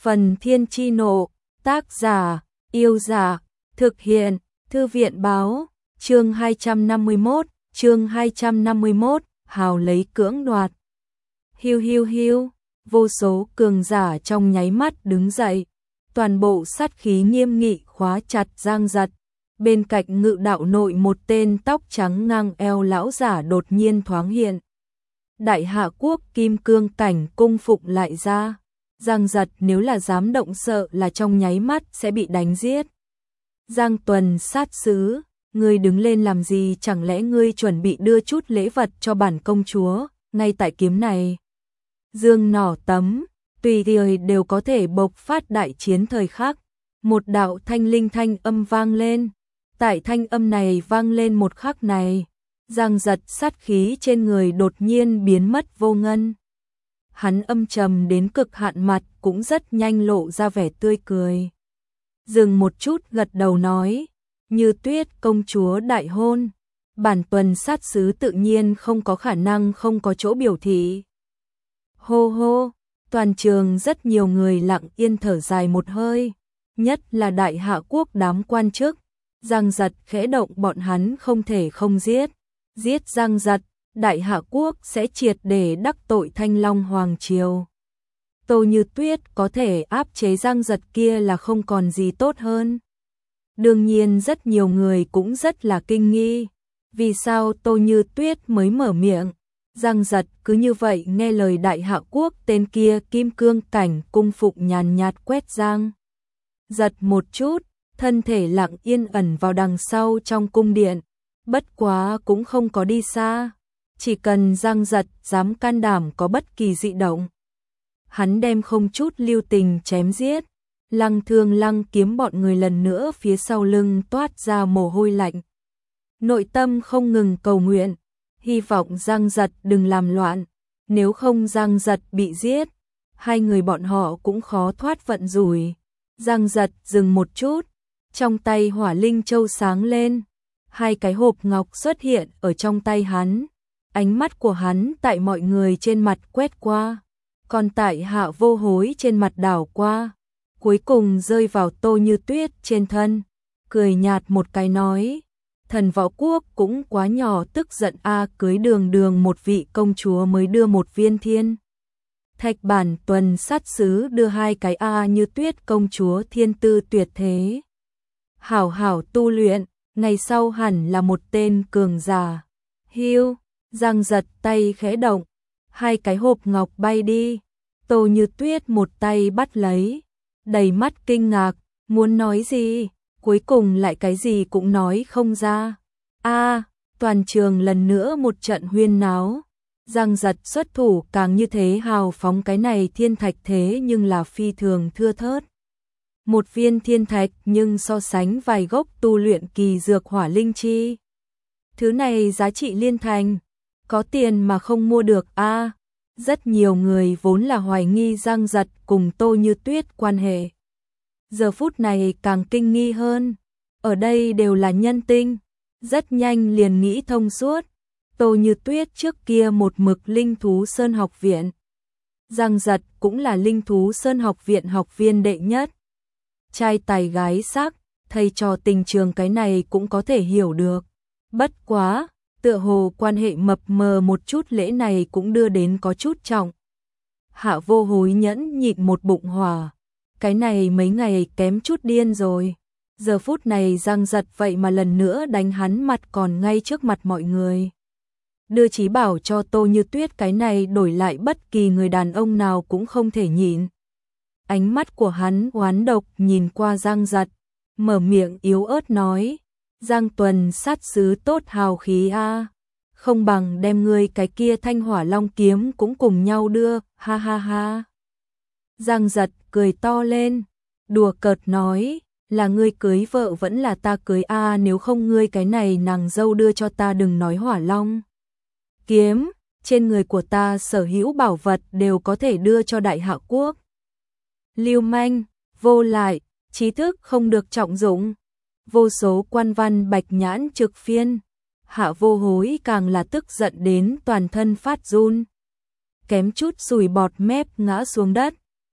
Phần Thiên Chi Nộ, tác giả, Yêu Giả, thực hiện, Thư viện Báo, chương 251, hào lấy cưỡng đoạt. Hiu hiu hiu, vô số cường giả trong nháy mắt đứng dậy, toàn bộ sát khí nghiêm nghị khóa chặt Giang Giật. Bên cạnh Ngự đạo nội một tên tóc trắng ngang eo lão giả đột nhiên thoáng hiện. Đại Hạ Quốc kim cương cảnh cung phụng lại ra. Giang Giật nếu là dám động sợ là trong nháy mắt sẽ bị đánh giết. Giang Tuần sát sứ, ngươi đứng lên làm gì, chẳng lẽ ngươi chuẩn bị đưa chút lễ vật cho bản công chúa, ngay tại kiếm này. Dương nỏ tấm, tùy thời đều có thể bộc phát đại chiến thời khắc. Một đạo thanh linh thanh âm vang lên. Tại thanh âm này vang lên một khắc này, Giang Giật sát khí trên người đột nhiên biến mất vô ngân. Hắn âm trầm đến cực hạn, mặt cũng rất nhanh lộ ra vẻ tươi cười. Dừng một chút gật đầu nói, Như Tuyết công chúa đại hôn, bản tuần sát sứ tự nhiên không có khả năng không có chỗ biểu thị. Hô hô, toàn trường rất nhiều người lặng yên thở dài một hơi, nhất là Đại Hạ Quốc đám quan chức. Giang Giật khẽ động, bọn hắn không thể không giết. Giết Giang Giật, Đại Hạ Quốc sẽ triệt để đắc tội Thanh Long Hoàng Triều. Tô Như Tuyết có thể áp chế Giang Giật kia là không còn gì tốt hơn. Đương nhiên rất nhiều người cũng rất là kinh nghi. Vì sao Tô Như Tuyết mới mở miệng? Giang Giật cứ như vậy nghe lời Đại Hạ Quốc tên kia kim cương cảnh cung phụng nhàn nhạt quét Giang Giật một chút, thân thể lặng yên ẩn vào đằng sau trong cung điện. Bất quá cũng không có đi xa. Chỉ cần Giang Giật dám can đảm có bất kỳ dị động, hắn đem không chút lưu tình chém giết. Lăng Thương Lăng Kiếm bọn người lần nữa phía sau lưng toát ra mồ hôi lạnh. Nội tâm không ngừng cầu nguyện, hy vọng Giang Giật đừng làm loạn. Nếu không Giang Giật bị giết, hai người bọn họ cũng khó thoát vận rủi. Giang Giật dừng một chút, trong tay Hỏa Linh Châu sáng lên. Hai cái hộp ngọc xuất hiện ở trong tay hắn. Ánh mắt của hắn tại mọi người trên mặt quét qua, còn tại Hạ Vô Hối trên mặt đảo qua, cuối cùng rơi vào Tô Như Tuyết trên thân. Cười nhạt một cái nói, Thần Võ Quốc cũng quá nhỏ tức giận a, cưới đường đường một vị công chúa mới đưa một viên thiên thạch, bản tuần sát sứ đưa hai cái a. Như Tuyết công chúa thiên tư tuyệt thế, hảo hảo tu luyện, ngày sau hẳn là một tên cường giả. Hiu, Giang Giật tay khẽ động, hai cái hộp ngọc bay đi. Tô Như Tuyết một tay bắt lấy, đầy mắt kinh ngạc, muốn nói gì, cuối cùng lại cái gì cũng nói không ra. Toàn trường lần nữa một trận huyên náo. Giang Giật xuất thủ càng như thế hào phóng, cái này thiên thạch thế nhưng là phi thường thưa thớt. Một viên thiên thạch nhưng so sánh vài gốc tu luyện kỳ dược hỏa linh chi, thứ này giá trị liên thành, có tiền mà không mua được a. Rất nhiều người vốn là hoài nghi Giang Giật cùng Tô Như Tuyết quan hệ, giờ phút này càng kinh nghi hơn. Ở đây đều là nhân tinh, rất nhanh liền nghĩ thông suốt. Tô Như Tuyết trước kia một mực Linh Thú Sơn học viện, Giang Giật cũng là Linh Thú Sơn học viện học viên đệ nhất. Trai tài gái sắc, thầy trò tình trường cái này cũng có thể hiểu được. Bất quá, tựa hồ quan hệ mập mờ một chút, lễ này cũng đưa đến có chút trọng. Hạ Vô Hối nhẫn nhịn một bụng hỏa, cái này mấy ngày kém chút điên rồi. Giờ phút này Giang Giật vậy mà lần nữa đánh hắn mặt còn ngay trước mặt mọi người. Đưa trí bảo cho Tô Như Tuyết, cái này đổi lại bất kỳ người đàn ông nào cũng không thể nhịn. Ánh mắt của hắn oán độc nhìn qua Giang Giật, mở miệng yếu ớt nói, Giang Tuần sát sứ tốt hào khí a, không bằng đem ngươi cái kia Thanh Hỏa Long kiếm cũng cùng nhau đưa, ha ha ha. Giang Giật cười to lên, đùa cợt nói, là ngươi cưới vợ vẫn là ta cưới a, nếu không ngươi cái này nàng dâu đưa cho ta, đừng nói Hỏa Long kiếm, trên người của ta sở hữu bảo vật đều có thể đưa cho Đại Hạ Quốc. Lưu manh, vô lại, trí thức không được trọng dụng. Vô số quan văn bạch nhãn trực phiên. Hạ Vô Hối càng là tức giận đến toàn thân phát run, kém chút sùi bọt mép ngã xuống đất.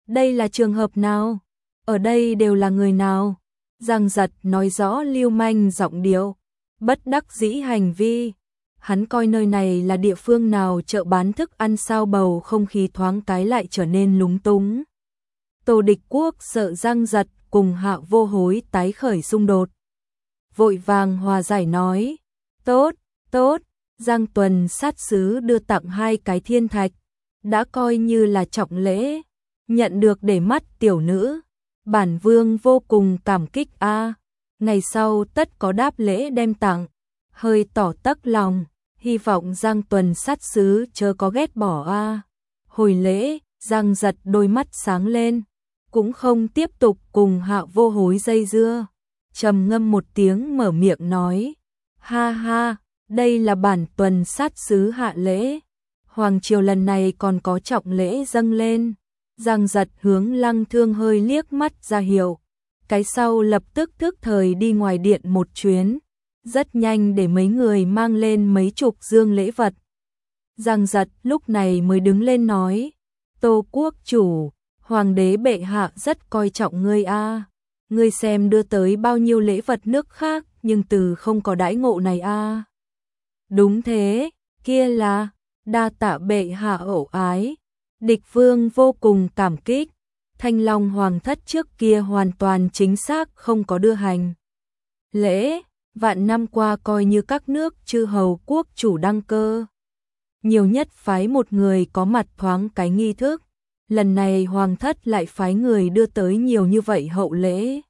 Đây là trường hợp nào? Ở đây đều là người nào? Giang Giật nói rõ lưu manh giọng điệu, bất đắc dĩ hành vi. Hắn coi nơi này là địa phương nào chợ bán thức ăn sao, bầu không khí thoáng cái lại trở nên lúng túng. Tô Địch Quốc sợ Giang Giật cùng Hạ Vô Hối tái khởi xung đột, vội vàng hòa giải nói, tốt, tốt, Giang Tuần sát sứ đưa tặng 2 cái thiên thạch, đã coi như là trọng lễ, nhận được để mắt tiểu nữ, bản vương vô cùng cảm kích a. Ngày sau tất có đáp lễ đem tặng, hơi tỏ tấc lòng, hy vọng Giang Tuần sát sứ chớ có ghét bỏ a. Hồi lễ, Giang Giật đôi mắt sáng lên, cũng không tiếp tục cùng Hạ Vô Hối dây dưa, trầm ngâm một tiếng mở miệng nói, ha ha, đây là bản Tuần sát sứ hạ lễ, hoàng triều lần này còn có trọng lễ dâng lên. Giang Giật hướng Lăng Thương hơi liếc mắt ra hiệu, cái sau lập tức thức thời đi ngoài điện một chuyến, rất nhanh để mấy người mang lên mấy chục dương lễ vật. Giang Giật lúc này mới đứng lên nói, Tô quốc chủ, hoàng đế bệ hạ rất coi trọng ngươi a. Ngươi xem đưa tới bao nhiêu lễ vật nước khác, nhưng từ không có đãi ngộ này a. Đúng thế, kia là, đa tạ bệ hạ ổ ái. Địch vương vô cùng cảm kích, Thanh Long hoàng thất trước kia hoàn toàn chính xác không có đưa hành lễ, vạn năm qua coi như các nước chư hầu quốc chủ đăng cơ, nhiều nhất phái một người có mặt thoáng cái nghi thức, lần này hoàng thất lại phái người đưa tới nhiều như vậy hậu lễ,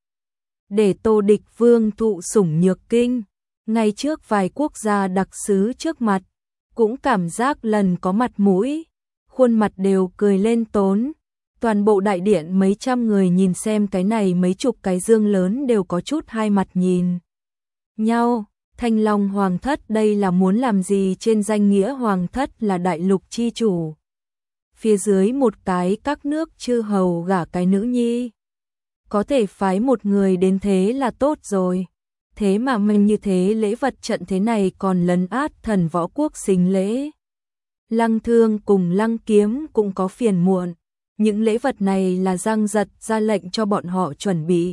để Tô Địch vương thụ sủng nhược kinh, ngay trước vài quốc gia đặc sứ trước mặt, cũng cảm giác lần có mặt mũi, khuôn mặt đều cười lên tốn. Toàn bộ đại điện mấy trăm người nhìn xem cái này mấy chục cái dương lớn đều có chút hai mặt nhìn nhau. Thanh Long hoàng thất đây là muốn làm gì? Trên danh nghĩa hoàng thất là đại lục chi chủ, phía dưới một cái các nước chư hầu gả cái nữ nhi, có thể phái một người đến thế là tốt rồi. Thế mà mình như thế lễ vật trận thế này còn lấn át thần võ quốc sinh lễ. Lăng Thương cùng Lăng Kiếm cũng có phiền muộn, những lễ vật này là Giang Giật ra lệnh cho bọn họ chuẩn bị,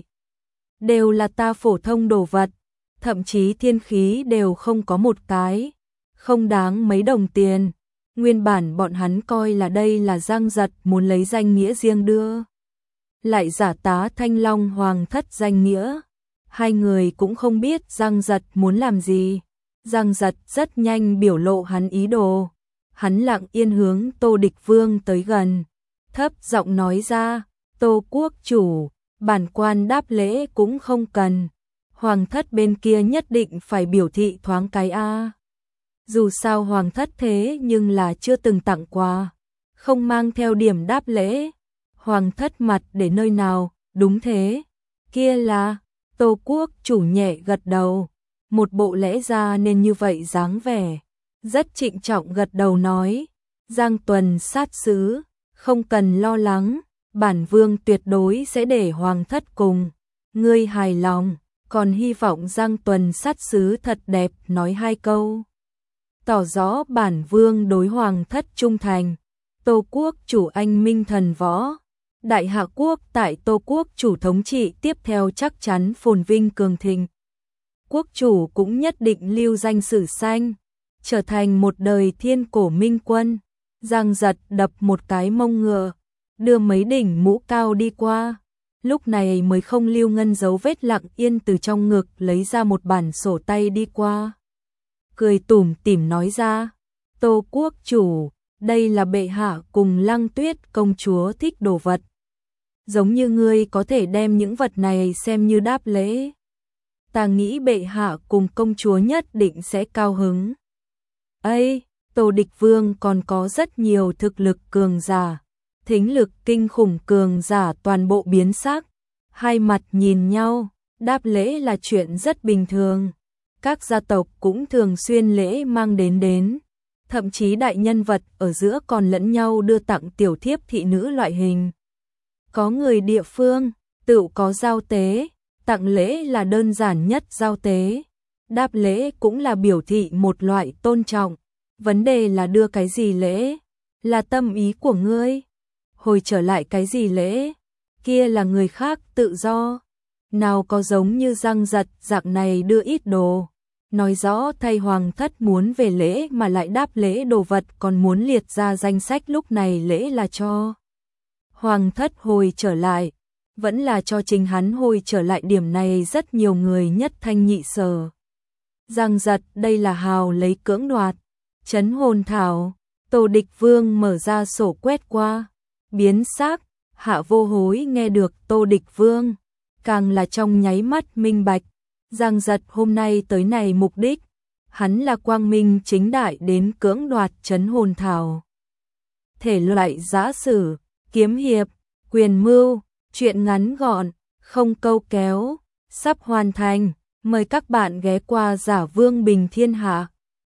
đều là ta phổ thông đồ vật, thậm chí thiên khí đều không có một cái, không đáng mấy đồng tiền. Nguyên bản bọn hắn coi là đây là Giang Giật muốn lấy danh nghĩa riêng đưa, lại giả tá Thanh Long hoàng thất danh nghĩa. Hai người cũng không biết Giang Giật muốn làm gì. Giang Giật rất nhanh biểu lộ hắn ý đồ. Hắn lặng yên hướng Tô Địch Vương tới gần, thấp giọng nói ra, Tô quốc chủ, bản quan đáp lễ cũng không cần, hoàng thất bên kia nhất định phải biểu thị thoáng cái a. Dù sao hoàng thất thế nhưng là chưa từng tặng quà, không mang theo điểm đáp lễ, hoàng thất mặt để nơi nào? Đúng thế, kia là, Tô quốc chủ nhẹ gật đầu, một bộ lẽ ra nên như vậy dáng vẻ, rất trịnh trọng gật đầu nói, Giang Tuần sát sứ, không cần lo lắng, bản vương tuyệt đối sẽ để hoàng thất cùng ngươi hài lòng, còn hy vọng Giang Tuần sát sứ thật đẹp nói 2 câu, tỏ rõ bản vương đối hoàng thất trung thành. Tô quốc chủ anh minh thần võ, đại hạ quốc tại Tô quốc chủ thống trị tiếp theo chắc chắn phồn vinh cường thịnh. Quốc chủ cũng nhất định lưu danh sử xanh, trở thành một đời thiên cổ minh quân. Giang Giật đập một cái mông ngựa, đưa mấy đỉnh mũ cao đi qua, lúc này mới không lưu ngân dấu vết lặng yên từ trong ngực lấy ra một bản sổ tay đi qua. Cười tủm tỉm nói ra, Tô quốc chủ, đây là bệ hạ cùng Lăng Tuyết công chúa thích đồ vật. Giống như ngươi có thể đem những vật này xem như đáp lễ. Ta nghĩ bệ hạ cùng công chúa nhất định sẽ cao hứng. Ây, Tô Địch Vương còn có rất nhiều thực lực cường giả, thính lực kinh khủng cường giả toàn bộ biến sắc, hai mặt nhìn nhau, đáp lễ là chuyện rất bình thường. Các gia tộc cũng thường xuyên lễ mang đến, thậm chí đại nhân vật ở giữa còn lẫn nhau đưa tặng tiểu thiếp thị nữ loại hình. Có người địa phương, tự có giao tế, tặng lễ là đơn giản nhất giao tế, đáp lễ cũng là biểu thị một loại tôn trọng. Vấn đề là đưa cái gì lễ, là tâm ý của ngươi. hồi trở lại cái gì lễ, kia là người khác tự do, nào có giống như Giang Giật dạng này đưa ít đồ. Nói rõ thay hoàng thất muốn về lễ mà lại đáp lễ đồ vật, còn muốn liệt ra danh sách lúc này lễ là cho hoàng thất hồi trở lại, vẫn là cho chính hắn hồi trở lại, điểm này rất nhiều người nhất thanh nhị sở. Giang Giật đây là hào lấy cưỡng đoạt, trấn hồn thảo. Tô Địch Vương mở ra sổ quét qua, biến sắc. Hạ Vô Hối nghe được Tô Địch Vương, càng là trong nháy mắt minh bạch, Giang Giật hôm nay tới này mục đích, hắn là quang minh chính đại đến cưỡng đoạt trấn hồn thảo. Thể loại giã sử, kiếm hiệp, quyền mưu, truyện ngắn gọn, không câu kéo, sắp hoàn thành, mời các bạn ghé qua Giả Vương Bình Thiên Hạ.